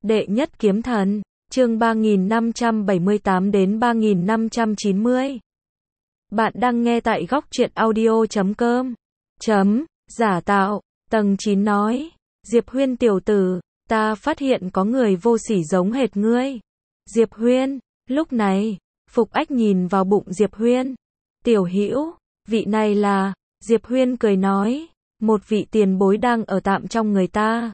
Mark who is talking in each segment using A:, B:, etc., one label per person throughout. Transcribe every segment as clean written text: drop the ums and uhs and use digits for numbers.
A: Đệ nhất kiếm thần, chương 3578 đến 3590. Bạn đang nghe tại góc truyện audio.com. Giả tạo, tầng 9 nói. Diệp Huyên tiểu tử, ta phát hiện có người vô sỉ giống hệt ngươi. Diệp Huyên, lúc này, Phục Ách nhìn vào bụng Diệp Huyên. Tiểu Hữu, vị này là, Diệp Huyên cười nói, một vị tiền bối đang ở tạm trong người ta.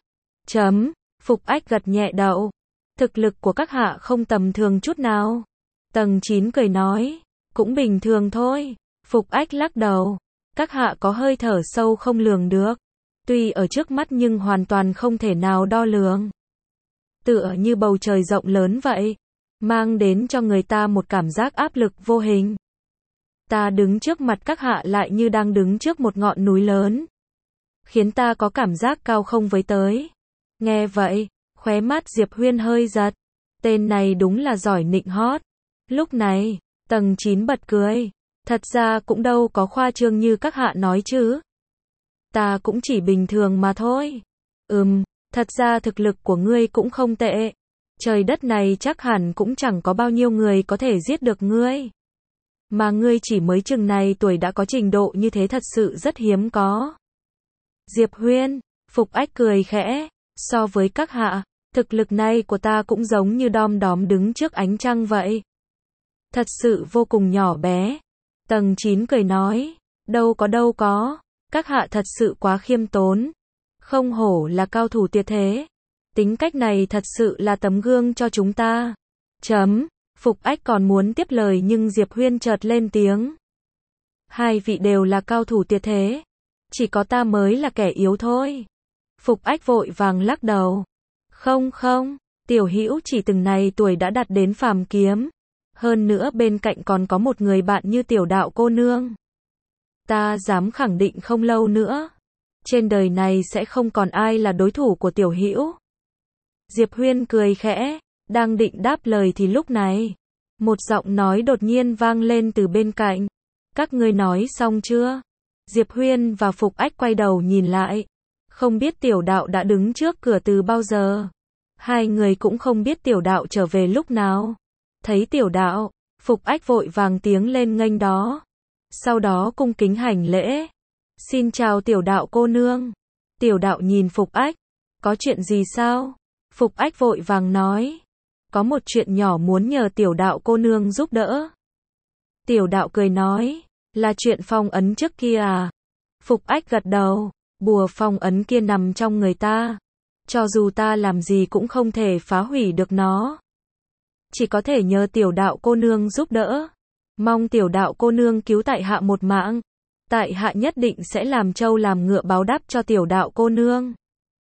A: Phục Ách gật nhẹ đầu. Thực lực của các hạ không tầm thường chút nào. Tầng 9 cười nói, cũng bình thường thôi. Phục Ách lắc đầu. Các hạ có hơi thở sâu không lường được. Tuy ở trước mắt nhưng hoàn toàn không thể nào đo lường. Tựa như bầu trời rộng lớn vậy. Mang đến cho người ta một cảm giác áp lực vô hình. Ta đứng trước mặt các hạ lại như đang đứng trước một ngọn núi lớn. Khiến ta có cảm giác cao không với tới. Nghe vậy, khóe mắt Diệp Huyên hơi giật. Tên này đúng là giỏi nịnh hót. Lúc này, tầng 9 bật cười. Thật ra cũng đâu có khoa trương như các hạ nói chứ. Ta cũng chỉ bình thường mà thôi. Thật ra thực lực của ngươi cũng không tệ. Trời đất này chắc hẳn cũng chẳng có bao nhiêu người có thể giết được ngươi. Mà ngươi chỉ mới chừng này tuổi đã có trình độ như thế thật sự rất hiếm có. Diệp Huyên, Phục Ách cười khẽ. So với các hạ, thực lực này của ta cũng giống như đom đóm đứng trước ánh trăng vậy. Thật sự vô cùng nhỏ bé. Tầng 9 cười nói, đâu có, các hạ thật sự quá khiêm tốn. Không hổ là cao thủ tuyệt thế. Tính cách này thật sự là tấm gương cho chúng ta. Phục Ách còn muốn tiếp lời nhưng Diệp Huyên chợt lên tiếng. Hai vị đều là cao thủ tuyệt thế. Chỉ có ta mới là kẻ yếu thôi. Phục Ách vội vàng lắc đầu. Không, tiểu hữu chỉ từng này tuổi đã đạt đến phàm kiếm. Hơn nữa bên cạnh còn có một người bạn như tiểu đạo cô nương. Ta dám khẳng định không lâu nữa. Trên đời này sẽ không còn ai là đối thủ của tiểu hữu. Diệp Huyên cười khẽ, đang định đáp lời thì lúc này. Một giọng nói đột nhiên vang lên từ bên cạnh. Các ngươi nói xong chưa? Diệp Huyên và Phục Ách quay đầu nhìn lại. Không biết tiểu đạo đã đứng trước cửa từ bao giờ. Hai người cũng không biết tiểu đạo trở về lúc nào. Thấy tiểu đạo, Phục Ách vội vàng tiếng lên nghênh đó. Sau đó cung kính hành lễ. Xin chào tiểu đạo cô nương. Tiểu đạo nhìn Phục Ách. Có chuyện gì sao? Phục Ách vội vàng nói. Có một chuyện nhỏ muốn nhờ tiểu đạo cô nương giúp đỡ. Tiểu đạo cười nói. Là chuyện phong ấn trước kia à? Phục Ách gật đầu. Bùa phong ấn kia nằm trong người ta. Cho dù ta làm gì cũng không thể phá hủy được nó. Chỉ có thể nhờ tiểu đạo cô nương giúp đỡ. Mong tiểu đạo cô nương cứu tại hạ một mạng. Tại hạ nhất định sẽ làm trâu làm ngựa báo đáp cho tiểu đạo cô nương.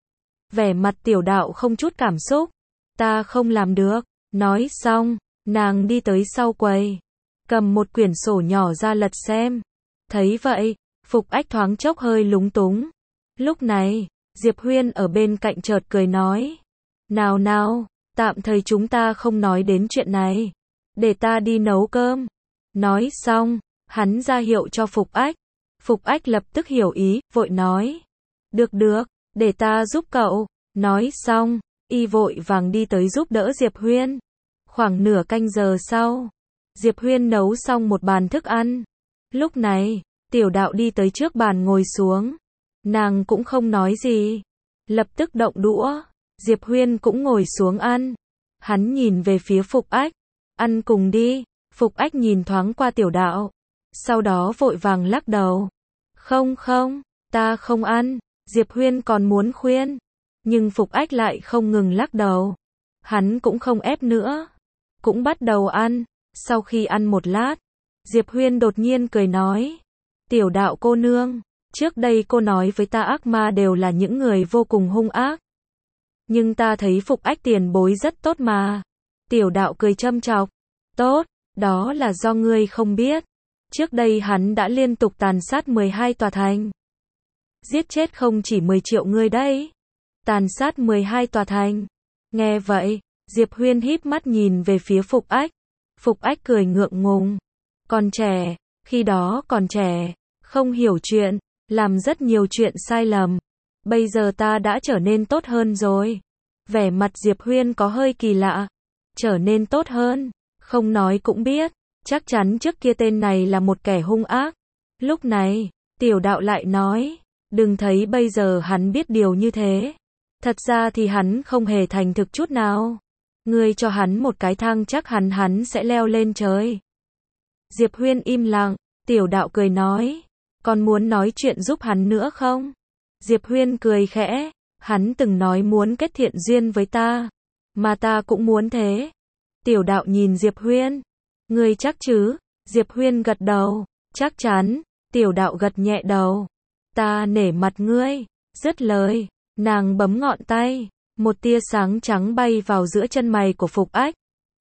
A: Vẻ mặt tiểu đạo không chút cảm xúc. Ta không làm được. Nói xong, nàng đi tới sau quầy. Cầm một quyển sổ nhỏ ra lật xem. Thấy vậy, Phục Ách thoáng chốc hơi lúng túng. Lúc này, Diệp Huyên ở bên cạnh chợt cười nói. Nào, tạm thời chúng ta không nói đến chuyện này. Để ta đi nấu cơm. Nói xong, hắn ra hiệu cho Phục Ách. Phục Ách lập tức hiểu ý, vội nói. Được, để ta giúp cậu. Nói xong, y vội vàng đi tới giúp đỡ Diệp Huyên. Khoảng nửa canh giờ sau, Diệp Huyên nấu xong một bàn thức ăn. Lúc này, tiểu đạo đi tới trước bàn ngồi xuống. Nàng cũng không nói gì. Lập tức động đũa. Diệp Huyên cũng ngồi xuống ăn. Hắn nhìn về phía Phục Ách. Ăn cùng đi. Phục Ách nhìn thoáng qua tiểu đạo. Sau đó vội vàng lắc đầu. Không, ta không ăn. Diệp Huyên còn muốn khuyên. Nhưng Phục Ách lại không ngừng lắc đầu. Hắn cũng không ép nữa. Cũng bắt đầu ăn. Sau khi ăn một lát, Diệp Huyên đột nhiên cười nói. Tiểu đạo cô nương. Trước đây cô nói với ta ác ma đều là những người vô cùng hung ác. Nhưng ta thấy Phục Ách tiền bối rất tốt mà. Tiểu đạo cười châm chọc. Tốt, đó là do ngươi không biết. Trước đây hắn đã liên tục tàn sát 12 tòa thành. Giết chết không chỉ 10 triệu người đấy. Tàn sát 12 tòa thành. Nghe vậy, Diệp Huyên híp mắt nhìn về phía Phục Ách. Phục Ách cười ngượng ngùng. Còn trẻ, khi đó còn trẻ, không hiểu chuyện. Làm rất nhiều chuyện sai lầm. Bây giờ ta đã trở nên tốt hơn rồi. Vẻ mặt Diệp Huyên có hơi kỳ lạ. Trở nên tốt hơn. Không nói cũng biết. Chắc chắn trước kia tên này là một kẻ hung ác. Lúc này, Tiểu Đạo lại nói. Đừng thấy bây giờ hắn biết điều như thế. Thật ra thì hắn không hề thành thực chút nào. Ngươi cho hắn một cái thang chắc hắn sẽ leo lên trời. Diệp Huyên im lặng. Tiểu Đạo cười nói. Còn muốn nói chuyện giúp hắn nữa không? Diệp Huyên cười khẽ. Hắn từng nói muốn kết thiện duyên với ta. Mà ta cũng muốn thế. Tiểu Đạo nhìn Diệp Huyên. Ngươi chắc chứ? Diệp Huyên gật đầu. Chắc chắn. Tiểu Đạo gật nhẹ đầu. Ta nể mặt ngươi. Dứt lời. Nàng bấm ngọn tay. Một tia sáng trắng bay vào giữa chân mày của Phục Ách.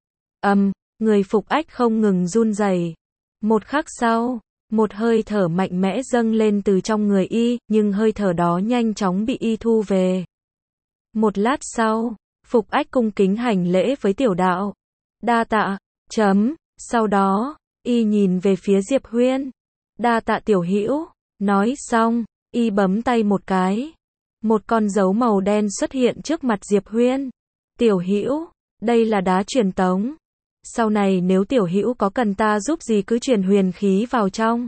A: Người Phục Ách không ngừng run rẩy. Một khắc sau, một hơi thở mạnh mẽ dâng lên từ trong người y, nhưng hơi thở đó nhanh chóng bị y thu về. Một lát sau, Phục Ách cung kính hành lễ với Tiểu Đạo. Đa tạ. Sau đó, y nhìn về phía Diệp Huyên. Đa tạ tiểu hữu. Nói xong, y bấm tay một cái. Một con dấu màu đen xuất hiện trước mặt Diệp Huyên. Tiểu hữu, đây là đá truyền tống. Sau này nếu tiểu hữu có cần ta giúp gì cứ truyền huyền khí vào trong.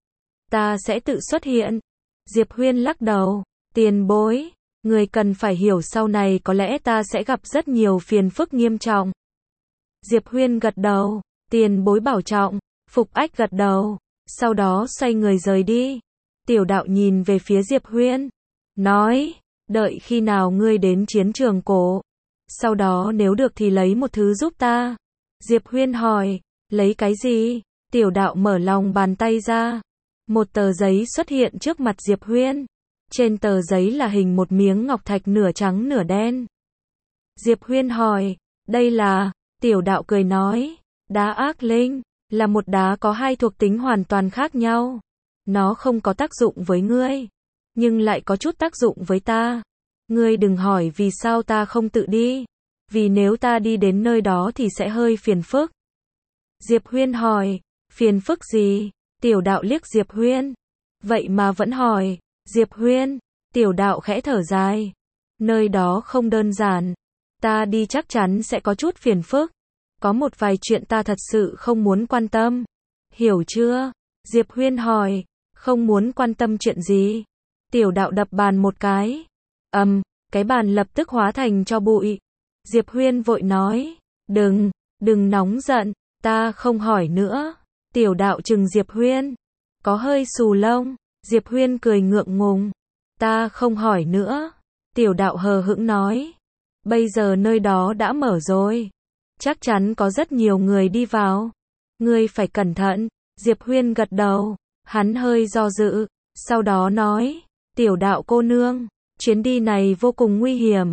A: Ta sẽ tự xuất hiện. Diệp Huyên lắc đầu. Tiền bối, người cần phải hiểu sau này có lẽ ta sẽ gặp rất nhiều phiền phức nghiêm trọng. Diệp Huyên gật đầu. Tiền bối bảo trọng. Phục Ách gật đầu. Sau đó xoay người rời đi. Tiểu Đạo nhìn về phía Diệp Huyên. Nói, đợi khi nào ngươi đến chiến trường cổ. Sau đó nếu được thì lấy một thứ giúp ta. Diệp Huyên hỏi, lấy cái gì? Tiểu Đạo mở lòng bàn tay ra. Một tờ giấy xuất hiện trước mặt Diệp Huyên. Trên tờ giấy là hình một miếng ngọc thạch nửa trắng nửa đen. Diệp Huyên hỏi, đây là... Tiểu Đạo cười nói, đá ác linh, là một đá có hai thuộc tính hoàn toàn khác nhau. Nó không có tác dụng với ngươi, nhưng lại có chút tác dụng với ta. Ngươi đừng hỏi vì sao ta không tự đi. Vì nếu ta đi đến nơi đó thì sẽ hơi phiền phức. Diệp Huyên hỏi, phiền phức gì? Tiểu Đạo liếc Diệp Huyên. Vậy mà vẫn hỏi. Diệp Huyên. Tiểu Đạo khẽ thở dài. Nơi đó không đơn giản. Ta đi chắc chắn sẽ có chút phiền phức. Có một vài chuyện ta thật sự không muốn quan tâm. Hiểu chưa? Diệp Huyên hỏi. Không muốn quan tâm chuyện gì? Tiểu Đạo đập bàn một cái. Cái bàn lập tức hóa thành tro bụi. Diệp Huyên vội nói. Đừng nóng giận. Ta không hỏi nữa. Tiểu Đạo trừng Diệp Huyên. Có hơi xù lông. Diệp Huyên cười ngượng ngùng. Ta không hỏi nữa. Tiểu Đạo hờ hững nói. Bây giờ nơi đó đã mở rồi. Chắc chắn có rất nhiều người đi vào. Ngươi phải cẩn thận. Diệp Huyên gật đầu. Hắn hơi do dự. Sau đó nói. Tiểu Đạo cô nương. Chuyến đi này vô cùng nguy hiểm.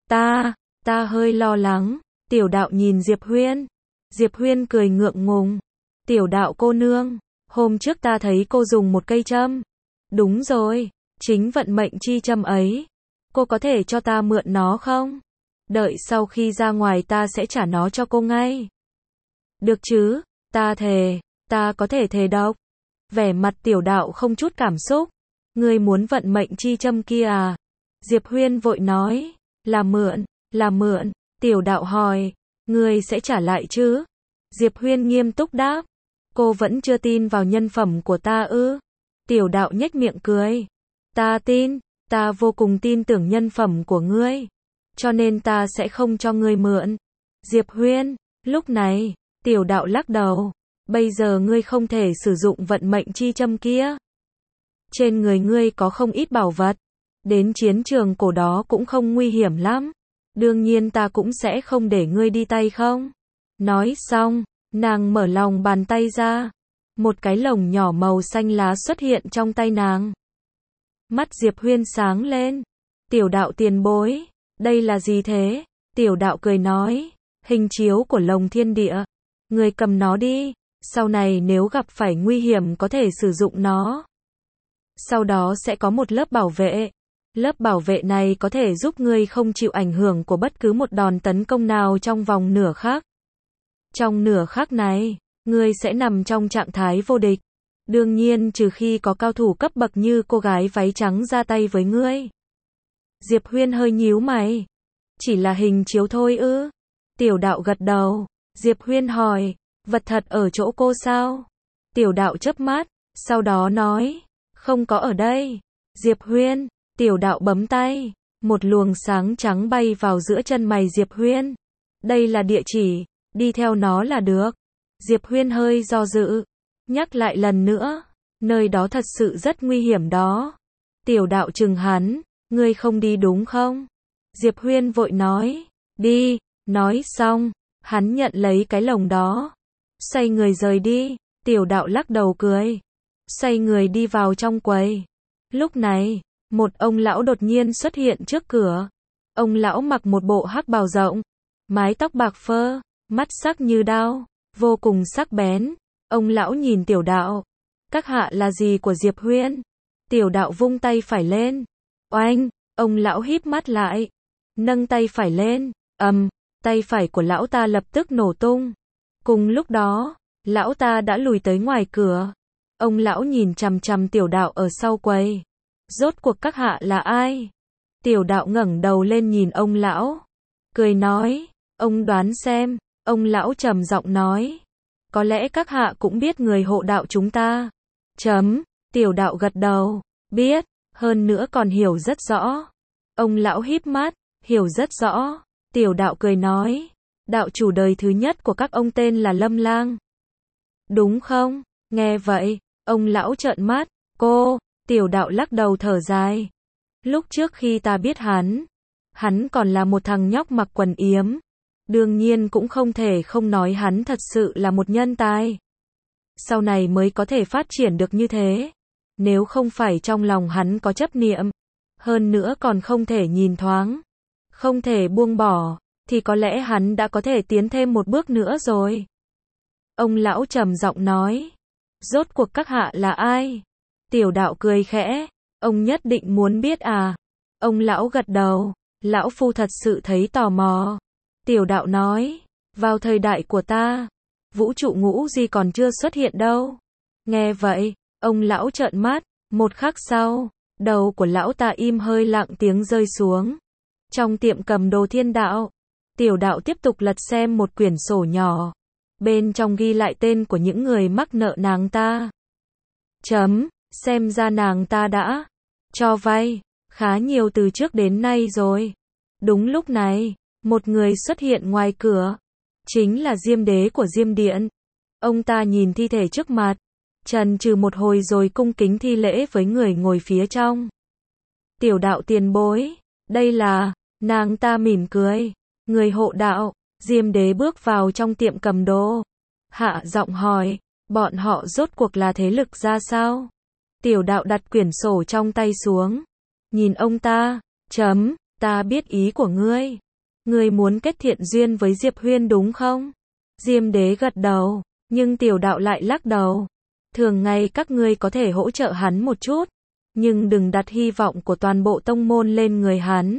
A: Ta hơi lo lắng. Tiểu Đạo nhìn Diệp Huyên. Diệp Huyên cười ngượng ngùng. Tiểu Đạo cô nương. Hôm trước ta thấy cô dùng một cây châm. Đúng rồi. Chính vận mệnh chi châm ấy. Cô có thể cho ta mượn nó không? Đợi sau khi ra ngoài ta sẽ trả nó cho cô ngay. Được chứ? Ta thề. Ta có thể thề độc. Vẻ mặt Tiểu Đạo không chút cảm xúc. Ngươi muốn vận mệnh chi châm kia à? Diệp Huyên vội nói. Là mượn. Tiểu Đạo hỏi. Ngươi sẽ trả lại chứ? Diệp Huyên nghiêm túc đáp. Cô vẫn chưa tin vào nhân phẩm của ta ư? Tiểu Đạo nhếch miệng cười. Ta tin. Ta vô cùng tin tưởng nhân phẩm của ngươi. Cho nên ta sẽ không cho ngươi mượn. Diệp Huyên. Lúc này, Tiểu Đạo lắc đầu. Bây giờ ngươi không thể sử dụng vận mệnh chi châm kia. Trên người ngươi có không ít bảo vật. Đến chiến trường cổ đó cũng không nguy hiểm lắm. Đương nhiên ta cũng sẽ không để ngươi đi tay không. Nói xong, nàng mở lòng bàn tay ra. Một cái lồng nhỏ màu xanh lá xuất hiện trong tay nàng. Mắt Diệp Huyên sáng lên. Tiểu Đạo tiền bối. Đây là gì thế? Tiểu Đạo cười nói. Hình chiếu của lồng thiên địa. Ngươi cầm nó đi. Sau này nếu gặp phải nguy hiểm có thể sử dụng nó. Sau đó sẽ có một lớp bảo vệ. Lớp bảo vệ này có thể giúp ngươi không chịu ảnh hưởng của bất cứ một đòn tấn công nào trong vòng nửa khắc. Trong nửa khắc này, ngươi sẽ nằm trong trạng thái vô địch. Đương nhiên trừ khi có cao thủ cấp bậc như cô gái váy trắng ra tay với ngươi. Diệp Huyên hơi nhíu mày. Chỉ là hình chiếu thôi ư? Tiểu đạo gật đầu. Diệp Huyên hỏi, vật thật ở chỗ cô sao? Tiểu đạo chớp mắt, sau đó nói, không có ở đây. Diệp Huyên, tiểu đạo bấm tay, một luồng sáng trắng bay vào giữa chân mày Diệp Huyên. Đây là địa chỉ, đi theo nó là được. Diệp Huyên hơi do dự, nhắc lại lần nữa, nơi đó thật sự rất nguy hiểm đó. Tiểu đạo chừng hắn, ngươi không đi đúng không? Diệp Huyên vội nói, đi, nói xong, hắn nhận lấy cái lồng đó. Xoay người rời đi, tiểu đạo lắc đầu cười. Xoay người đi vào trong quầy. Lúc này, một ông lão đột nhiên xuất hiện trước cửa. Ông lão mặc một bộ hắc bào rộng, mái tóc bạc phơ, mắt sắc như đao, vô cùng sắc bén. Ông lão nhìn tiểu đạo. Các hạ là gì của Diệp Huyên? Tiểu đạo vung tay phải lên. Oanh, ông lão híp mắt lại. Nâng tay phải lên, tay phải của lão ta lập tức nổ tung. Cùng lúc đó, lão ta đã lùi tới ngoài cửa. Ông lão nhìn chằm chằm tiểu đạo ở sau quầy. Rốt cuộc các hạ là ai? Tiểu đạo ngẩng đầu lên nhìn ông lão. Cười nói, ông đoán xem. Ông lão trầm giọng nói. Có lẽ các hạ cũng biết người hộ đạo chúng ta. Tiểu đạo gật đầu. Biết, hơn nữa còn hiểu rất rõ. Ông lão híp mắt, hiểu rất rõ. Tiểu đạo cười nói. Đạo chủ đời thứ nhất của các ông tên là Lâm Lang. Đúng không? Nghe vậy, ông lão trợn mắt. Cô, tiểu đạo lắc đầu thở dài. Lúc trước khi ta biết hắn còn là một thằng nhóc mặc quần yếm. Đương nhiên cũng không thể không nói hắn thật sự là một nhân tài. Sau này mới có thể phát triển được như thế. Nếu không phải trong lòng hắn có chấp niệm, hơn nữa còn không thể nhìn thoáng, không thể buông bỏ, thì có lẽ hắn đã có thể tiến thêm một bước nữa rồi. Ông lão trầm giọng nói. Rốt cuộc các hạ là ai? Tiểu đạo cười khẽ. Ông nhất định muốn biết à? Ông lão gật đầu. Lão phu thật sự thấy tò mò. Tiểu đạo nói. Vào thời đại của ta, vũ trụ ngũ gì còn chưa xuất hiện đâu. Nghe vậy, ông lão trợn mắt. Một khắc sau, đầu của lão ta im hơi lặng tiếng rơi xuống. Trong tiệm cầm đồ Thiên Đạo, tiểu đạo tiếp tục lật xem một quyển sổ nhỏ. Bên trong ghi lại tên của những người mắc nợ nàng ta. Xem ra nàng ta đã cho vay khá nhiều từ trước đến nay rồi. Đúng lúc này, một người xuất hiện ngoài cửa. Chính là Diêm Đế của Diêm Điện. Ông ta nhìn thi thể trước mặt, chần chừ một hồi rồi cung kính thi lễ với người ngồi phía trong. Tiểu đạo tiền bối, đây là... Nàng ta mỉm cười. Người hộ đạo. Diêm Đế bước vào trong tiệm cầm đồ. Hạ giọng hỏi, bọn họ rốt cuộc là thế lực ra sao? Tiểu đạo đặt quyển sổ trong tay xuống. Nhìn ông ta. Ta biết ý của ngươi. Ngươi muốn kết thiện duyên với Diệp Huyên đúng không? Diêm Đế gật đầu. Nhưng tiểu đạo lại lắc đầu. Thường ngày các ngươi có thể hỗ trợ hắn một chút. Nhưng đừng đặt hy vọng của toàn bộ tông môn lên người hắn.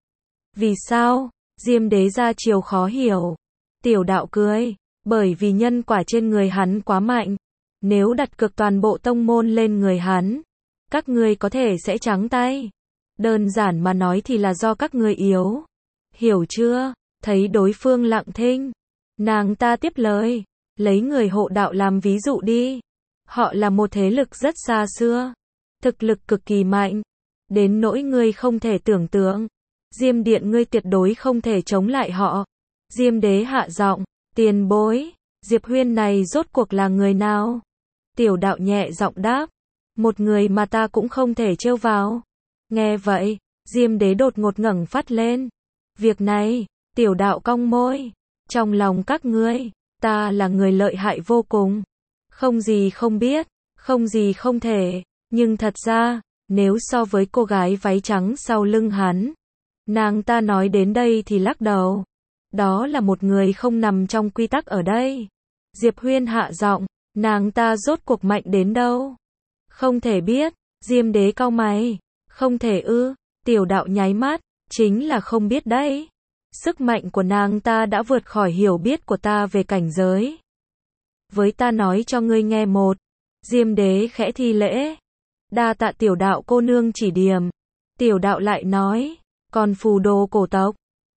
A: Vì sao? Diêm Đế ra chiều khó hiểu. Tiểu đạo cười. Bởi vì nhân quả trên người hắn quá mạnh. Nếu đặt cược toàn bộ tông môn lên người hắn, các ngươi có thể sẽ trắng tay. Đơn giản mà nói thì là do các ngươi yếu. Hiểu chưa? Thấy đối phương lặng thinh, nàng ta tiếp lời. Lấy người hộ đạo làm ví dụ đi. Họ là một thế lực rất xa xưa. Thực lực cực kỳ mạnh. Đến nỗi ngươi không thể tưởng tượng. Diêm Điện ngươi tuyệt đối không thể chống lại họ. Diêm Đế hạ giọng. Tiền bối, Diệp Huyên này rốt cuộc là người nào? Tiểu đạo nhẹ giọng đáp. Một người mà ta cũng không thể trêu vào. Nghe vậy, Diêm Đế đột ngột ngẩng phát lên. Việc này, tiểu đạo cong môi. Trong lòng các ngươi, ta là người lợi hại vô cùng. Không gì không biết, không gì không thể. Nhưng thật ra, nếu so với cô gái váy trắng sau lưng hắn, nàng ta nói đến đây thì lắc đầu. Đó là một người không nằm trong quy tắc ở đây. Diệp Huyên hạ giọng, nàng ta rốt cuộc mạnh đến đâu? Không thể biết. Diêm Đế cau mày. Không thể ư? Tiểu đạo nháy mắt. Chính là không biết đấy. Sức mạnh của nàng ta đã vượt khỏi hiểu biết của ta về cảnh giới. Với ta nói cho ngươi nghe một. Diêm Đế khẽ thi lễ. Đa tạ tiểu đạo cô nương chỉ điểm. Tiểu đạo lại nói. Còn phù đồ cổ tộc,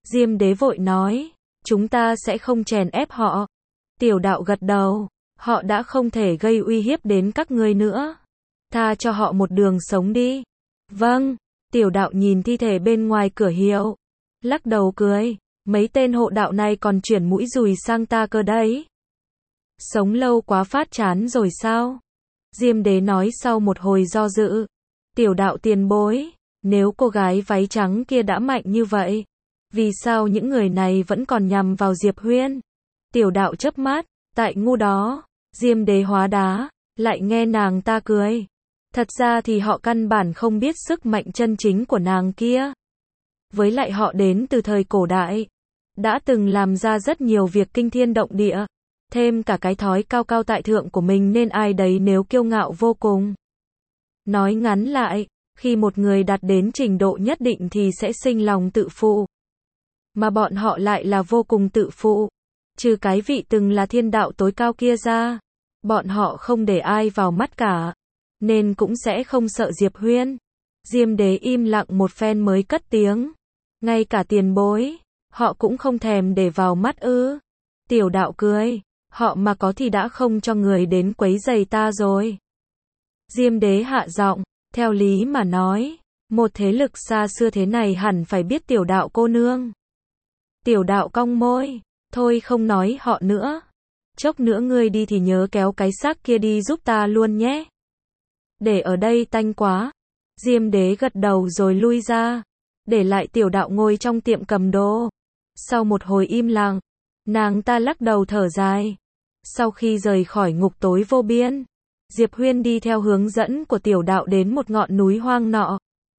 A: Diêm Đế vội nói, chúng ta sẽ không chèn ép họ. Tiểu đạo gật đầu, họ đã không thể gây uy hiếp đến các ngươi nữa. Tha cho họ một đường sống đi. Vâng, tiểu đạo nhìn thi thể bên ngoài cửa hiệu, lắc đầu cười, mấy tên hộ đạo này còn chuyển mũi dùi sang ta cơ đấy. Sống lâu quá phát chán rồi sao? Diêm Đế nói sau một hồi do dự. Tiểu đạo tiền bối, nếu cô gái váy trắng kia đã mạnh như vậy, vì sao những người này vẫn còn nhằm vào Diệp Huyên? Tiểu đạo chớp mắt, tại ngu đó. Diêm Đế hóa đá, lại nghe nàng ta cười. Thật ra thì họ căn bản không biết sức mạnh chân chính của nàng kia. Với lại họ đến từ thời cổ đại, đã từng làm ra rất nhiều việc kinh thiên động địa, thêm cả cái thói cao cao tại thượng của mình nên ai đấy nếu kiêu ngạo vô cùng. Nói ngắn lại, khi một người đạt đến trình độ nhất định thì sẽ sinh lòng tự phụ. Mà bọn họ lại là vô cùng tự phụ. Trừ cái vị từng là thiên đạo tối cao kia ra, bọn họ không để ai vào mắt cả, nên cũng sẽ không sợ Diệp Huyên. Diêm Đế im lặng một phen mới cất tiếng. Ngay cả tiền bối, họ cũng không thèm để vào mắt ư? Tiểu đạo cười, họ mà có thì đã không cho người đến quấy rầy ta rồi. Diêm Đế hạ giọng, theo lý mà nói, một thế lực xa xưa thế này hẳn phải biết tiểu đạo cô nương. Tiểu đạo cong môi, thôi không nói họ nữa. Chốc nữa ngươi đi thì nhớ kéo cái xác kia đi giúp ta luôn nhé. Để ở đây tanh quá. Diêm Đế gật đầu rồi lui ra, để lại tiểu đạo ngồi trong tiệm cầm đồ. Sau một hồi im lặng, nàng ta lắc đầu thở dài. Sau khi rời khỏi ngục tối vô biên, Diệp Huyên đi theo hướng dẫn của tiểu đạo đến một ngọn núi hoang nọ.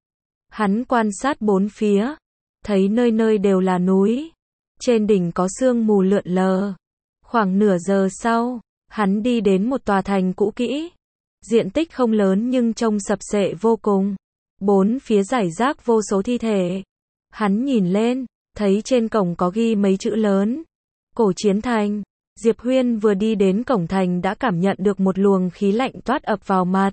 A: Hắn quan sát bốn phía, thấy nơi nơi đều là núi. Trên đỉnh có sương mù lượn lờ. Khoảng nửa giờ sau, hắn đi đến một tòa thành cũ kỹ. Diện tích không lớn nhưng trông sập xệ vô cùng. Bốn phía rải rác vô số thi thể. Hắn nhìn lên, thấy trên cổng có ghi mấy chữ lớn. Cổ Chiến Thành. Diệp Huyên vừa đi đến cổng thành đã cảm nhận được một luồng khí lạnh toát ập vào mặt.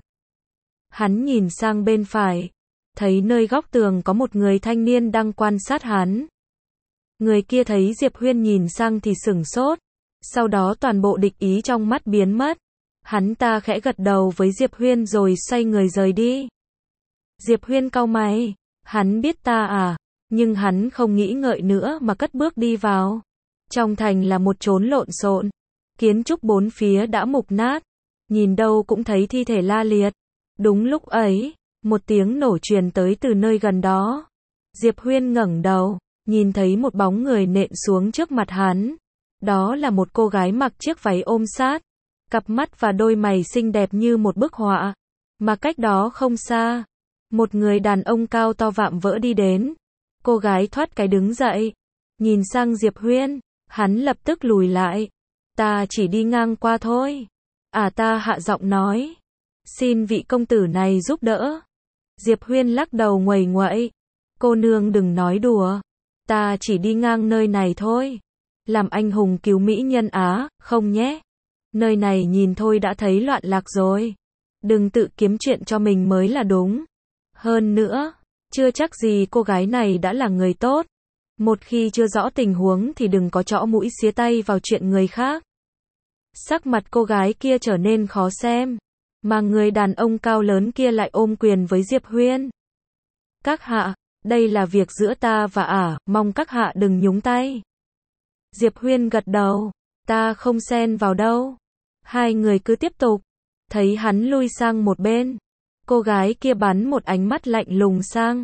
A: Hắn nhìn sang bên phải, thấy nơi góc tường có một người thanh niên đang quan sát hắn. Người kia thấy Diệp Huyên nhìn sang thì sửng sốt, sau đó toàn bộ địch ý trong mắt biến mất. Hắn ta khẽ gật đầu với Diệp Huyên rồi xoay người rời đi. Diệp Huyên cau mày, hắn biết ta à, nhưng hắn không nghĩ ngợi nữa mà cất bước đi vào. Trong thành là một chốn lộn xộn, kiến trúc bốn phía đã mục nát, nhìn đâu cũng thấy thi thể la liệt. Đúng lúc ấy, một tiếng nổ truyền tới từ nơi gần đó. Diệp Huyên ngẩng đầu, nhìn thấy một bóng người nện xuống trước mặt hắn. Đó là một cô gái mặc chiếc váy ôm sát, cặp mắt và đôi mày xinh đẹp như một bức họa. Mà cách đó không xa, một người đàn ông cao to vạm vỡ đi đến. Cô gái thoát cái đứng dậy, nhìn sang Diệp Huyên, hắn lập tức lùi lại. Ta chỉ đi ngang qua thôi. Ta hạ giọng nói. Xin vị công tử này giúp đỡ. Diệp Huyên lắc đầu nguầy nguậy. Cô nương đừng nói đùa. Ta chỉ đi ngang nơi này thôi. Làm anh hùng cứu mỹ nhân á, không nhé. Nơi này nhìn thôi đã thấy loạn lạc rồi. Đừng tự kiếm chuyện cho mình mới là đúng. Hơn nữa, chưa chắc gì cô gái này đã là người tốt. Một khi chưa rõ tình huống thì đừng có chõ mũi xía tay vào chuyện người khác. Sắc mặt cô gái kia trở nên khó xem, mà người đàn ông cao lớn kia lại ôm quyền với Diệp Huyên. Các hạ, đây là việc giữa ta và mong các hạ đừng nhúng tay. Diệp Huyên gật đầu, ta không xen vào đâu. Hai người cứ tiếp tục, thấy hắn lui sang một bên. Cô gái kia bắn một ánh mắt lạnh lùng sang.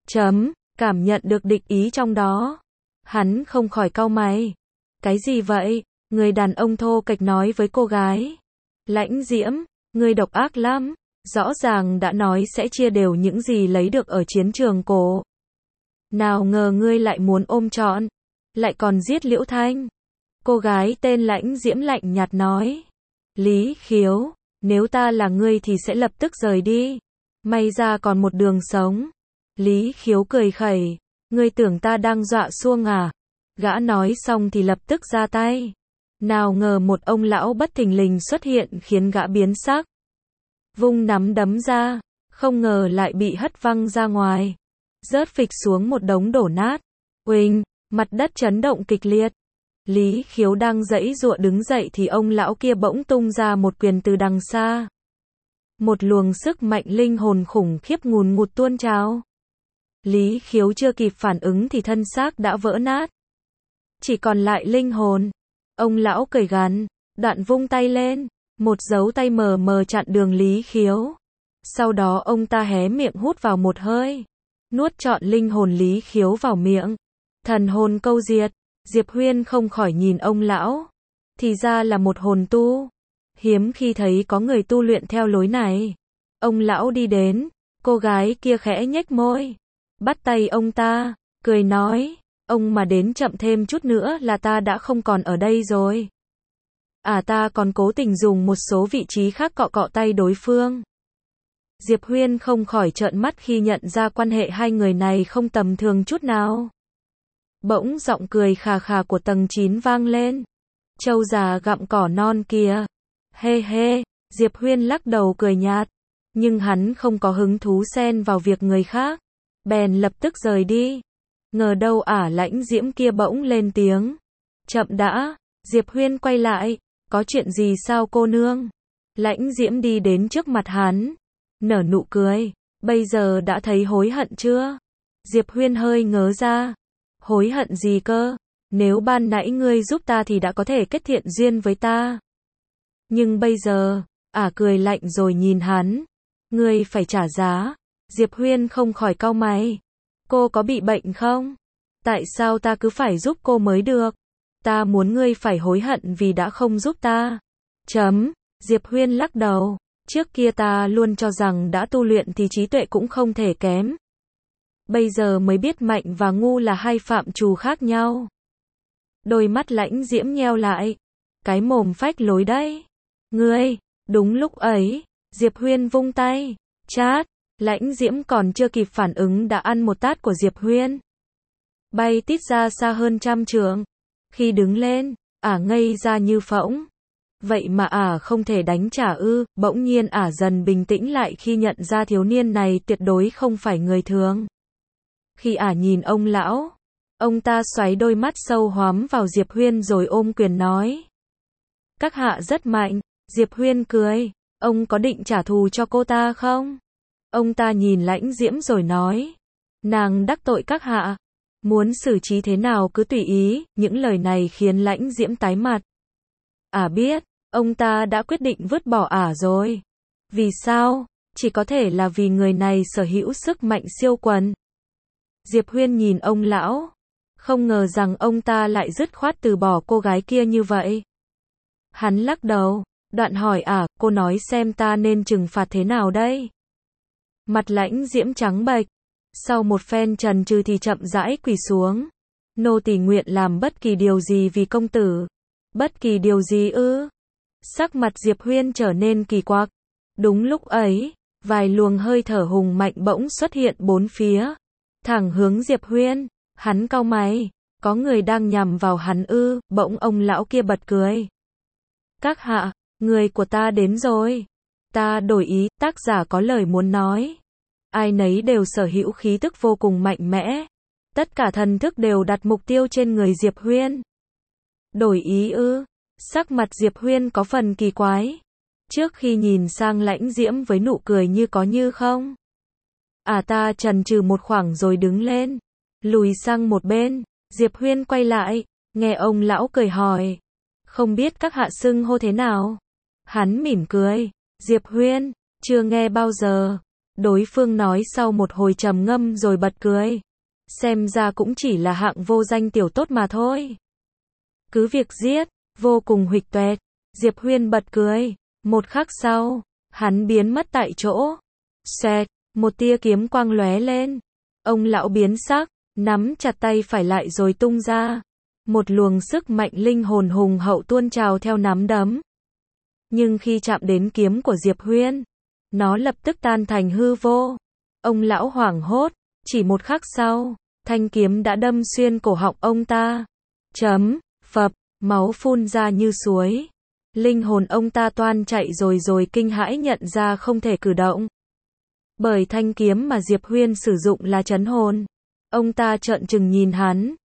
A: Cảm nhận được địch ý trong đó. Hắn không khỏi cau mày. Cái gì vậy? Người đàn ông thô kệch nói với cô gái. Lãnh Diễm, ngươi độc ác lắm. Rõ ràng đã nói sẽ chia đều những gì lấy được ở chiến trường cổ. Nào ngờ ngươi lại muốn ôm trọn. Lại còn giết Liễu Thanh. Cô gái tên Lãnh Diễm lạnh nhạt nói. Lý Khiếu, nếu ta là ngươi thì sẽ lập tức rời đi. May ra còn một đường sống. Lý Khiếu cười khẩy. Ngươi tưởng ta đang dọa xuông à? Gã nói xong thì lập tức ra tay. Nào ngờ một ông lão bất thình lình xuất hiện khiến gã biến sắc. Vung nắm đấm ra, không ngờ lại bị hất văng ra ngoài. Rớt phịch xuống một đống đổ nát. Uỳnh, Mặt đất chấn động kịch liệt. Lý Khiếu đang giãy giụa đứng dậy thì ông lão kia bỗng tung ra một quyền từ đằng xa. Một luồng sức mạnh linh hồn khủng khiếp ngùn ngụt tuôn trào. Lý Khiếu chưa kịp phản ứng thì thân xác đã vỡ nát. Chỉ còn lại linh hồn. Ông lão cười gằn, đoạn vung tay lên, một dấu tay mờ mờ chặn đường Lý Khiếu. Sau đó ông ta hé miệng hút vào một hơi, nuốt trọn linh hồn Lý Khiếu vào miệng. Thần hồn câu diệt. Diệp Huyên không khỏi nhìn ông lão. Thì ra là một hồn tu. Hiếm khi thấy có người tu luyện theo lối này. Ông lão đi đến, cô gái kia khẽ nhếch môi, bắt tay ông ta, cười nói, ông mà đến chậm thêm chút nữa là ta đã không còn ở đây rồi. Ta còn cố tình dùng một số vị trí khác cọ cọ tay đối phương. Diệp Huyên không khỏi trợn mắt khi nhận ra quan hệ hai người này không tầm thường chút nào. Bỗng giọng cười khà khà của tầng 9 vang lên. Trâu già gặm cỏ non kìa. Hê hê, Diệp Huyên lắc đầu cười nhạt. Nhưng hắn không có hứng thú xen vào việc người khác. Bèn lập tức rời đi. Ngờ đâu Lãnh Diễm kia bỗng lên tiếng. Chậm đã, Diệp Huyên quay lại. Có chuyện gì sao cô nương? Lãnh Diễm đi đến trước mặt hắn. Nở nụ cười. Bây giờ đã thấy hối hận chưa? Diệp Huyên hơi ngớ ra. Hối hận gì cơ? Nếu ban nãy ngươi giúp ta thì đã có thể kết thiện duyên với ta. Nhưng bây giờ, cười lạnh rồi nhìn hắn. Ngươi phải trả giá. Diệp Huyên không khỏi cau mày. Cô có bị bệnh không? Tại sao ta cứ phải giúp cô mới được? Ta muốn ngươi phải hối hận vì đã không giúp ta. Diệp Huyên lắc đầu. Trước kia ta luôn cho rằng đã tu luyện thì trí tuệ cũng không thể kém. Bây giờ mới biết mạnh và ngu là hai phạm trù khác nhau. Đôi mắt Lãnh Diễm nheo lại. Cái mồm phách lối đấy. Ngươi, đúng lúc ấy, Diệp Huyên vung tay. Chát, Lãnh Diễm còn chưa kịp phản ứng đã ăn một tát của Diệp Huyên. Bay tít ra xa hơn 100 trượng. Khi đứng lên, ngây ra như phỗng. Vậy mà không thể đánh trả ư? Bỗng nhiên dần bình tĩnh lại khi nhận ra thiếu niên này tuyệt đối không phải người thường. Khi nhìn ông lão, ông ta xoáy đôi mắt sâu hoắm vào Diệp Huyên rồi ôm quyền nói. Các hạ rất mạnh. Diệp Huyên cười. Ông có định trả thù cho cô ta không? Ông ta nhìn Lãnh Diễm rồi nói. Nàng đắc tội các hạ. Muốn xử trí thế nào cứ tùy ý. Những lời này khiến Lãnh Diễm tái mặt. Biết, ông ta đã quyết định vứt bỏ rồi. Vì sao? Chỉ có thể là vì người này sở hữu sức mạnh siêu quần. Diệp Huyên nhìn ông lão. Không ngờ rằng ông ta lại dứt khoát từ bỏ cô gái kia như vậy. Hắn lắc đầu, đoạn hỏi cô nói xem ta nên trừng phạt thế nào đây? Mặt Lãnh Diễm trắng bệch. Sau một phen chần chừ thì chậm rãi quỳ xuống. Nô tỳ nguyện làm bất kỳ điều gì vì công tử. Bất kỳ điều gì ư? Sắc mặt Diệp Huyên trở nên kỳ quặc. Đúng lúc ấy, vài luồng hơi thở hùng mạnh bỗng xuất hiện bốn phía. Thẳng hướng Diệp Huyên. Hắn cau mày. Có người đang nhằm vào hắn ư? Bỗng ông lão kia bật cười. Các hạ, người của ta đến rồi. Ta đổi ý. Tác giả có lời muốn nói. Ai nấy đều sở hữu khí tức vô cùng mạnh mẽ. Tất cả thần thức đều đặt mục tiêu trên người Diệp Huyên. Đổi ý ư? Sắc mặt Diệp Huyên có phần kỳ quái. Trước khi nhìn sang Lãnh Diễm với nụ cười như có như không. Ta chần chừ một khoảng rồi đứng lên. Lùi sang một bên. Diệp Huyên quay lại. Nghe ông lão cười hỏi. Không biết các hạ xưng hô thế nào? Hắn mỉm cười. Diệp Huyên, chưa nghe bao giờ. Đối phương nói sau một hồi trầm ngâm rồi bật cười. Xem ra cũng chỉ là hạng vô danh tiểu tốt mà thôi. Cứ việc giết, vô cùng huỵch toẹt. Diệp Huyên bật cười. Một khắc sau, hắn biến mất tại chỗ. Xoẹt, một tia kiếm quang lóe lên. Ông lão biến sắc, nắm chặt tay phải lại rồi tung ra. Một luồng sức mạnh linh hồn hùng hậu tuôn trào theo nắm đấm. Nhưng khi chạm đến kiếm của Diệp Huyên, nó lập tức tan thành hư vô. Ông lão hoảng hốt, chỉ một khắc sau, thanh kiếm đã đâm xuyên cổ họng ông ta. Phập, máu phun ra như suối. Linh hồn ông ta toan chạy rồi kinh hãi nhận ra không thể cử động. Bởi thanh kiếm mà Diệp Huyên sử dụng là trấn hồn. Ông ta trợn trừng nhìn hắn.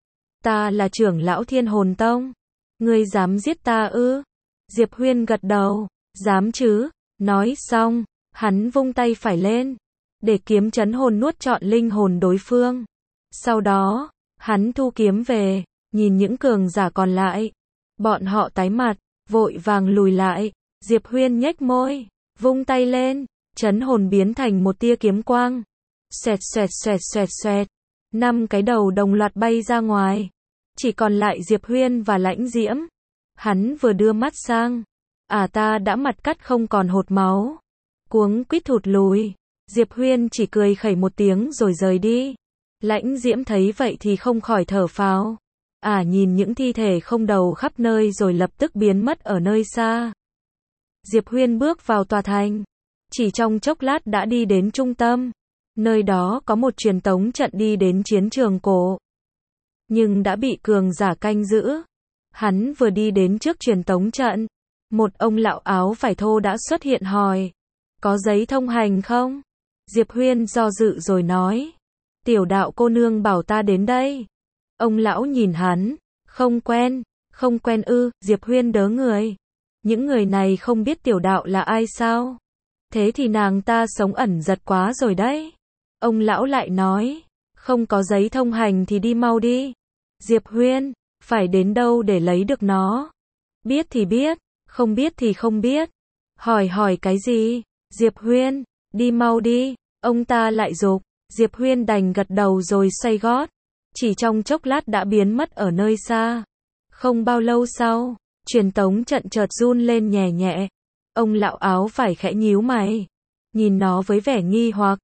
A: Ta là trưởng lão Thiên Hồn Tông. Ngươi dám giết ta ư? Diệp Huyên gật đầu, dám chứ. Nói xong, hắn vung tay phải lên, để kiếm chấn hồn nuốt trọn linh hồn đối phương. Sau đó, hắn thu kiếm về, nhìn những cường giả còn lại. Bọn họ tái mặt, vội vàng lùi lại. Diệp Huyên nhếch môi, vung tay lên, chấn hồn biến thành một tia kiếm quang. Xoẹt xoẹt xoẹt xoẹt xoẹt. 5 cái đầu đồng loạt bay ra ngoài. Chỉ còn lại Diệp Huyên và Lãnh Diễm. Hắn vừa đưa mắt sang. Ta đã mặt cắt không còn hột máu. Cuống quýt thụt lùi. Diệp Huyên chỉ cười khẩy một tiếng rồi rời đi. Lãnh Diễm thấy vậy thì không khỏi thở phào. Nhìn những thi thể không đầu khắp nơi rồi lập tức biến mất ở nơi xa. Diệp Huyên bước vào tòa thành. Chỉ trong chốc lát đã đi đến trung tâm. Nơi đó có một truyền tống trận đi đến chiến trường cổ. Nhưng đã bị cường giả canh giữ. Hắn vừa đi đến trước truyền tống trận. Một ông lão áo vải thô đã xuất hiện hỏi. Có giấy thông hành không? Diệp Huyên do dự rồi nói. Tiểu đạo cô nương bảo ta đến đây. Ông lão nhìn hắn. Không quen ư? Diệp Huyên đớ người. Những người này không biết tiểu đạo là ai sao? Thế thì nàng ta sống ẩn giật quá rồi đấy. Ông lão lại nói. Không có giấy thông hành thì đi mau đi. Diệp Huyên, phải đến đâu để lấy được nó? Biết thì biết, không biết thì không biết. Hỏi cái gì? Diệp Huyên, đi mau đi. Ông ta lại giục. Diệp Huyên đành gật đầu rồi xoay gót. Chỉ trong chốc lát đã biến mất ở nơi xa. Không bao lâu sau, truyền tống trận chợt run lên nhẹ nhẹ. Ông lão áo vải khẽ nhíu mày. Nhìn nó với vẻ nghi hoặc.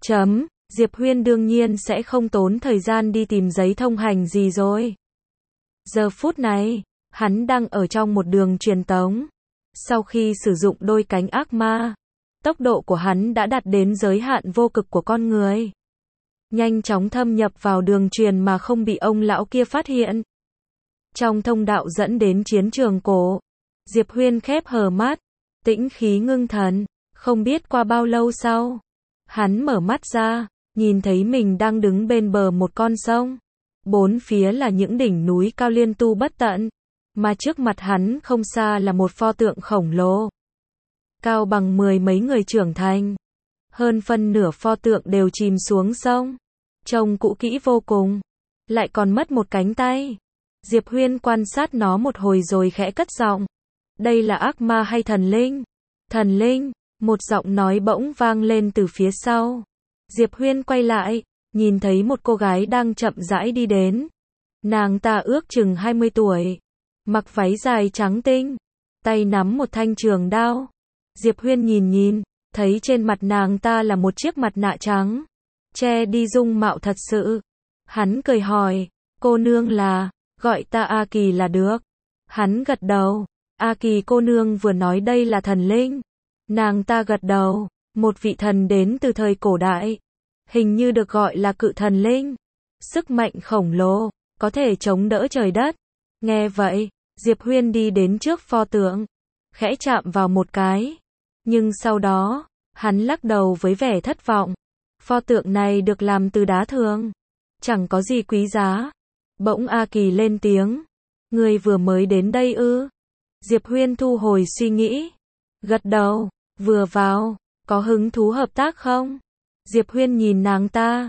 A: Diệp Huyên đương nhiên sẽ không tốn thời gian đi tìm giấy thông hành gì rồi. Giờ phút này, hắn đang ở trong một đường truyền tống. Sau khi sử dụng đôi cánh ác ma, tốc độ của hắn đã đạt đến giới hạn vô cực của con người. Nhanh chóng thâm nhập vào đường truyền mà không bị ông lão kia phát hiện. Trong thông đạo dẫn đến chiến trường cổ, Diệp Huyên khép hờ mắt, tĩnh khí ngưng thần. Không biết qua bao lâu sau, hắn mở mắt ra, nhìn thấy mình đang đứng bên bờ một con sông. Bốn phía là những đỉnh núi cao liên tu bất tận, mà trước mặt hắn không xa là một pho tượng khổng lồ, cao bằng 10 mấy người trưởng thành. Hơn phân nửa pho tượng đều chìm xuống sông, trông cũ kỹ vô cùng, lại còn mất một cánh tay. Diệp Huyên quan sát nó một hồi rồi khẽ cất giọng. Đây là ác ma hay thần linh? Thần linh, một giọng nói bỗng vang lên từ phía sau. Diệp Huyên quay lại, nhìn thấy một cô gái đang chậm rãi đi đến. Nàng ta ước chừng 20 tuổi, mặc váy dài trắng tinh, tay nắm một thanh trường đao. Diệp Huyên nhìn, thấy trên mặt nàng ta là một chiếc mặt nạ trắng, che đi dung mạo thật sự. Hắn cười hỏi, cô nương là, gọi ta A Kỳ là được. Hắn gật đầu, A Kỳ cô nương vừa nói đây là thần linh. Nàng ta gật đầu, một vị thần đến từ thời cổ đại. Hình như được gọi là cự thần linh. Sức mạnh khổng lồ, có thể chống đỡ trời đất. Nghe vậy, Diệp Huyên đi đến trước pho tượng, khẽ chạm vào một cái. Nhưng sau đó, hắn lắc đầu với vẻ thất vọng. Pho tượng này được làm từ đá thường, chẳng có gì quý giá. Bỗng A Kỳ lên tiếng. Người vừa mới đến đây ư? Diệp Huyên thu hồi suy nghĩ, gật đầu, vừa vào, có hứng thú hợp tác không? Diệp Huyên nhìn nàng ta.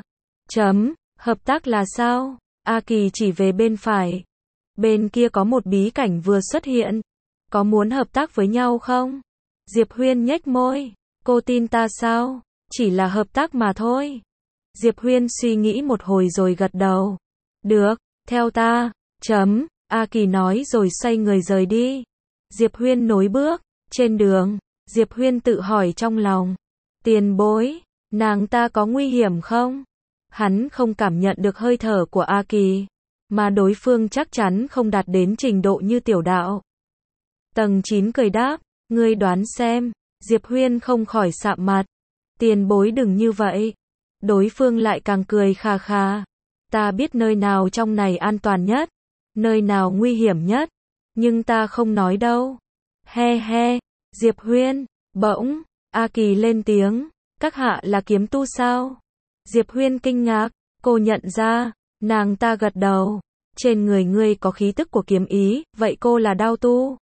A: Hợp tác là sao? A Kỳ chỉ về bên phải. Bên kia có một bí cảnh vừa xuất hiện. Có muốn hợp tác với nhau không? Diệp Huyên nhếch môi. Cô tin ta sao? Chỉ là hợp tác mà thôi. Diệp Huyên suy nghĩ một hồi rồi gật đầu. Được, theo ta. A Kỳ nói rồi xoay người rời đi. Diệp Huyên nối bước. Trên đường, Diệp Huyên tự hỏi trong lòng. Tiền bối, nàng ta có nguy hiểm không? Hắn không cảm nhận được hơi thở của A Kỳ, mà đối phương chắc chắn không đạt đến trình độ như tiểu đạo. Tầng 9 cười đáp, ngươi đoán xem. Diệp Huyên không khỏi sạm mặt. Tiền bối đừng như vậy. Đối phương lại càng cười khà khà. Ta biết nơi nào trong này an toàn nhất, nơi nào nguy hiểm nhất, nhưng ta không nói đâu. He he, Diệp Huyên, bỗng, A Kỳ lên tiếng, các hạ là kiếm tu sao? Diệp Huyên kinh ngạc, cô nhận ra, nàng ta gật đầu, trên người ngươi có khí tức của kiếm ý, vậy cô là đao tu?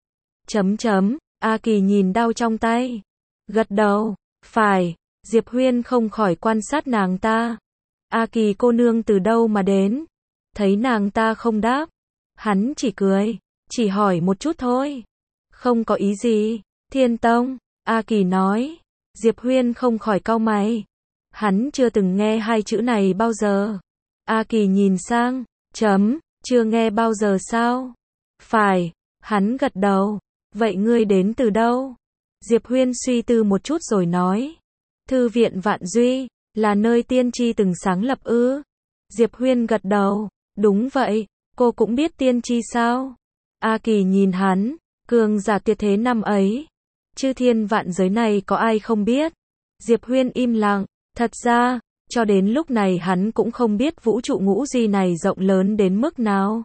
A: A Kỳ nhìn đao trong tay, gật đầu, phải. Diệp Huyên không khỏi quan sát nàng ta. A Kỳ cô nương từ đâu mà đến? Thấy nàng ta không đáp, hắn chỉ cười, chỉ hỏi một chút thôi. Không có ý gì. Thiên Tông, A Kỳ nói. Diệp Huyên không khỏi cau mày. Hắn chưa từng nghe hai chữ này bao giờ. A Kỳ nhìn sang, chưa nghe bao giờ sao? Phải, hắn gật đầu. Vậy ngươi đến từ đâu? Diệp Huyên suy tư một chút rồi nói. Thư viện Vạn Duy, là nơi tiên tri từng sáng lập ư? Diệp Huyên gật đầu. Đúng vậy, cô cũng biết tiên tri sao? A Kỳ nhìn hắn, cường giả tuyệt thế năm ấy. Chư thiên vạn giới này có ai không biết? Diệp Huyên im lặng, thật ra, cho đến lúc này hắn cũng không biết vũ trụ ngũ duy này rộng lớn đến mức nào.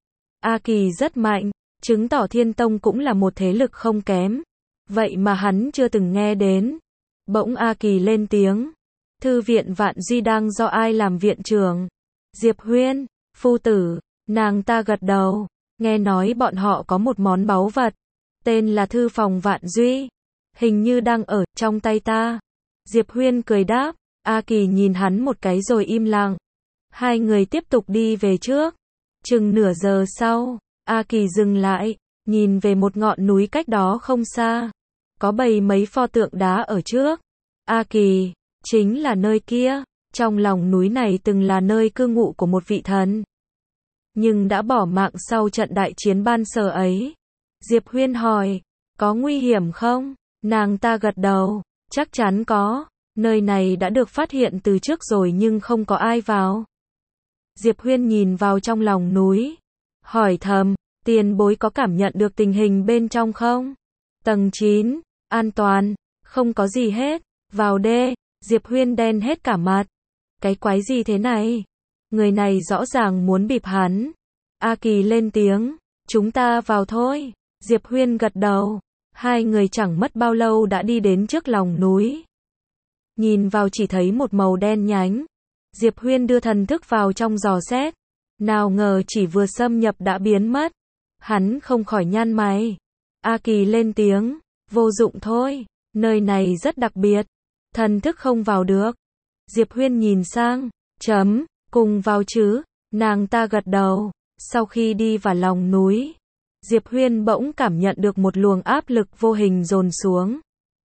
A: A Kỳ rất mạnh, chứng tỏ Thiên Tông cũng là một thế lực không kém. Vậy mà hắn chưa từng nghe đến. Bỗng A Kỳ lên tiếng. Thư viện Vạn Duy đang do ai làm viện trưởng? Diệp Huyên, phu tử. Nàng ta gật đầu. Nghe nói bọn họ có một món báu vật, tên là Thư phòng Vạn Duy. Hình như đang ở trong tay ta. Diệp Huyên cười đáp. A Kỳ nhìn hắn một cái rồi im lặng. Hai người tiếp tục đi về trước. Chừng nửa giờ sau, A Kỳ dừng lại, nhìn về một ngọn núi cách đó không xa. Có bày mấy pho tượng đá ở trước. A Kỳ, chính là nơi kia. Trong lòng núi này từng là nơi cư ngụ của một vị thần, nhưng đã bỏ mạng sau trận đại chiến ban sơ ấy. Diệp Huyên hỏi, có nguy hiểm không? Nàng ta gật đầu, chắc chắn có. Nơi này đã được phát hiện từ trước rồi nhưng không có ai vào. Diệp Huyên nhìn vào trong lòng núi, hỏi thầm, tiền bối có cảm nhận được tình hình bên trong không? Tầng 9, an toàn, không có gì hết. Vào đê. Diệp Huyên đen hết cả mặt. Cái quái gì thế này? Người này rõ ràng muốn bịp hắn. A Kỳ lên tiếng, chúng ta vào thôi. Diệp Huyên gật đầu. Hai người chẳng mất bao lâu đã đi đến trước lòng núi. Nhìn vào chỉ thấy một màu đen nhánh. Diệp Huyên đưa thần thức vào trong dò xét. Nào ngờ chỉ vừa xâm nhập đã biến mất. Hắn không khỏi nhăn mày. A Kỳ lên tiếng, vô dụng thôi. Nơi này rất đặc biệt. Thần thức không vào được. Diệp Huyên nhìn sang, cùng vào chứ? Nàng ta gật đầu. Sau khi đi vào lòng núi, Diệp Huyên bỗng cảm nhận được một luồng áp lực vô hình dồn xuống.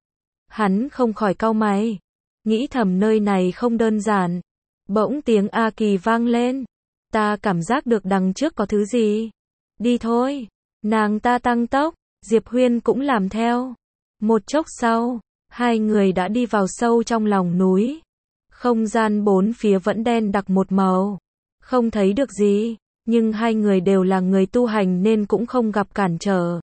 A: Hắn không khỏi cau mày, nghĩ thầm nơi này không đơn giản. Bỗng tiếng A Kỳ vang lên. Ta cảm giác được đằng trước có thứ gì. Đi thôi. Nàng ta tăng tốc, Diệp Huyên cũng làm theo. Một chốc sau, hai người đã đi vào sâu trong lòng núi. Không gian bốn phía vẫn đen đặc một màu. Không thấy được gì, nhưng hai người đều là người tu hành nên cũng không gặp cản trở.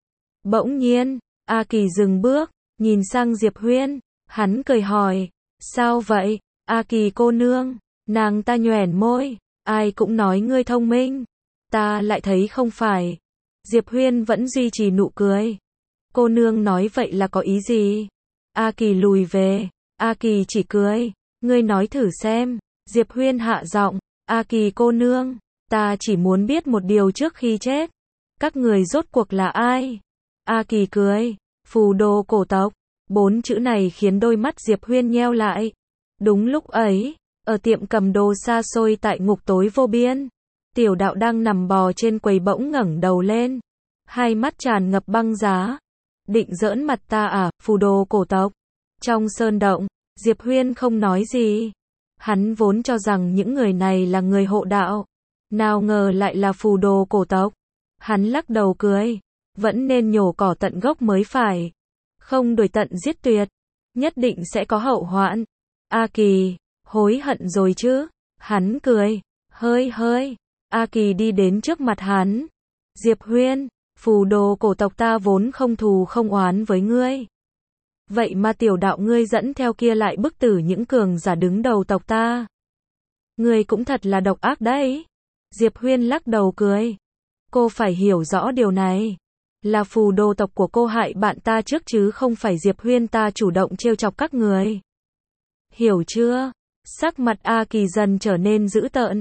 A: Bỗng nhiên, A Kỳ dừng bước, nhìn sang Diệp Huyên. Hắn cười hỏi, sao vậy, A Kỳ cô nương? Nàng ta nhoẻn môi, ai cũng nói ngươi thông minh. Ta lại thấy không phải. Diệp Huyên vẫn duy trì nụ cười. Cô nương nói vậy là có ý gì? A Kỳ lùi về. A Kỳ chỉ cười. Ngươi nói thử xem. Diệp Huyên hạ giọng. A Kỳ cô nương, ta chỉ muốn biết một điều trước khi chết. Các người rốt cuộc là ai? A Kỳ cười. Phù đồ cổ tộc. 4 chữ này khiến đôi mắt Diệp Huyên nheo lại. Đúng lúc ấy, ở tiệm cầm đồ xa xôi tại ngục tối vô biên, Tiểu Đạo đang nằm bò trên quầy bỗng ngẩng đầu lên, hai mắt tràn ngập băng giá. Định giỡn mặt ta à, phù đồ cổ tộc? Trong sơn động, Diệp Huyên không nói gì. Hắn vốn cho rằng những người này là người hộ đạo, nào ngờ lại là phù đồ cổ tộc. Hắn lắc đầu cười, vẫn nên nhổ cỏ tận gốc mới phải. Không đuổi tận giết tuyệt, nhất định sẽ có hậu hoạn. A Kỳ, hối hận rồi chứ? Hắn cười, hơi. A Kỳ đi đến trước mặt hắn. Diệp Huyên, phù đồ cổ tộc ta vốn không thù không oán với ngươi. Vậy mà Tiểu Đạo ngươi dẫn theo kia lại bức tử những cường giả đứng đầu tộc ta. Ngươi cũng thật là độc ác đấy. Diệp Huyên lắc đầu cười. Cô phải hiểu rõ điều này. Là phù đồ tộc của cô hại bạn ta trước chứ không phải Diệp Huyên ta chủ động trêu chọc các người. Hiểu chưa? Sắc mặt A Kỳ dần trở nên dữ tợn.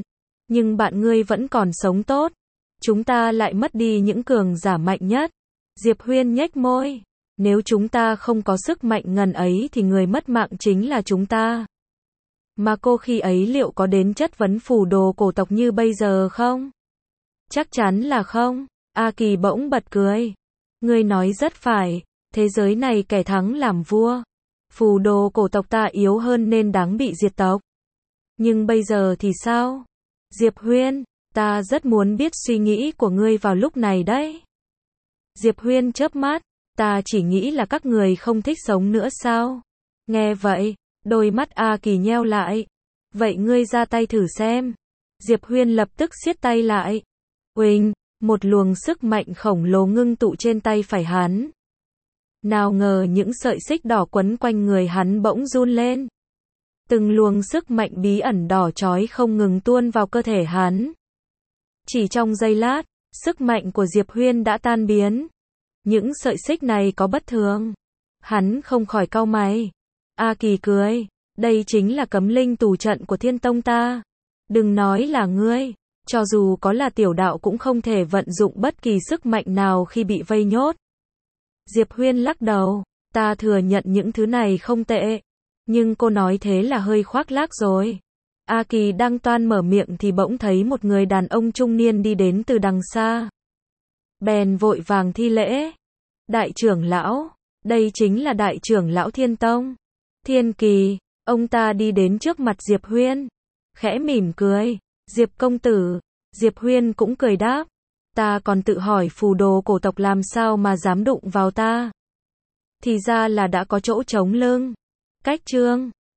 A: Nhưng bạn ngươi vẫn còn sống tốt. Chúng ta lại mất đi những cường giả mạnh nhất. Diệp Huyên nhếch môi. Nếu chúng ta không có sức mạnh ngần ấy thì người mất mạng chính là chúng ta. Mà cô khi ấy liệu có đến chất vấn phù đồ cổ tộc như bây giờ không? Chắc chắn là không. A Kỳ bỗng bật cười. Ngươi nói rất phải. Thế giới này kẻ thắng làm vua. Phù đồ cổ tộc ta yếu hơn nên đáng bị diệt tộc. Nhưng bây giờ thì sao? Diệp Huyên, ta rất muốn biết suy nghĩ của ngươi vào lúc này đấy. Diệp Huyên chớp mắt, ta chỉ nghĩ là các người không thích sống nữa sao? Nghe vậy, đôi mắt A Kỳ nheo lại. Vậy ngươi ra tay thử xem. Diệp Huyên lập tức siết tay lại. Uỳnh, một luồng sức mạnh khổng lồ ngưng tụ trên tay phải hắn. Nào ngờ những sợi xích đỏ quấn quanh người hắn bỗng run lên. Từng luồng sức mạnh bí ẩn đỏ chói không ngừng tuôn vào cơ thể hắn. Chỉ trong giây lát, sức mạnh của Diệp Huyên đã tan biến. Những sợi xích này có bất thường. Hắn không khỏi cau mày. A Kỳ cười. Đây chính là cấm linh tù trận của Thiên Tông ta. Đừng nói là ngươi. Cho dù có là tiểu đạo cũng không thể vận dụng bất kỳ sức mạnh nào khi bị vây nhốt. Diệp Huyên lắc đầu. Ta thừa nhận những thứ này không tệ. Nhưng cô nói thế là hơi khoác lác rồi. A Kỳ đang toan mở miệng thì bỗng thấy một người đàn ông trung niên đi đến từ đằng xa. Bèn vội vàng thi lễ. Đại trưởng lão, đây chính là đại trưởng lão Thiên Tông. Thiên Kỳ, ông ta đi đến trước mặt Diệp Huyên. Khẽ mỉm cười. Diệp công tử. Diệp Huyên cũng cười đáp. Ta còn tự hỏi phù đồ cổ tộc làm sao mà dám đụng vào ta. Thì ra là đã có chỗ trống lưng. Cách chương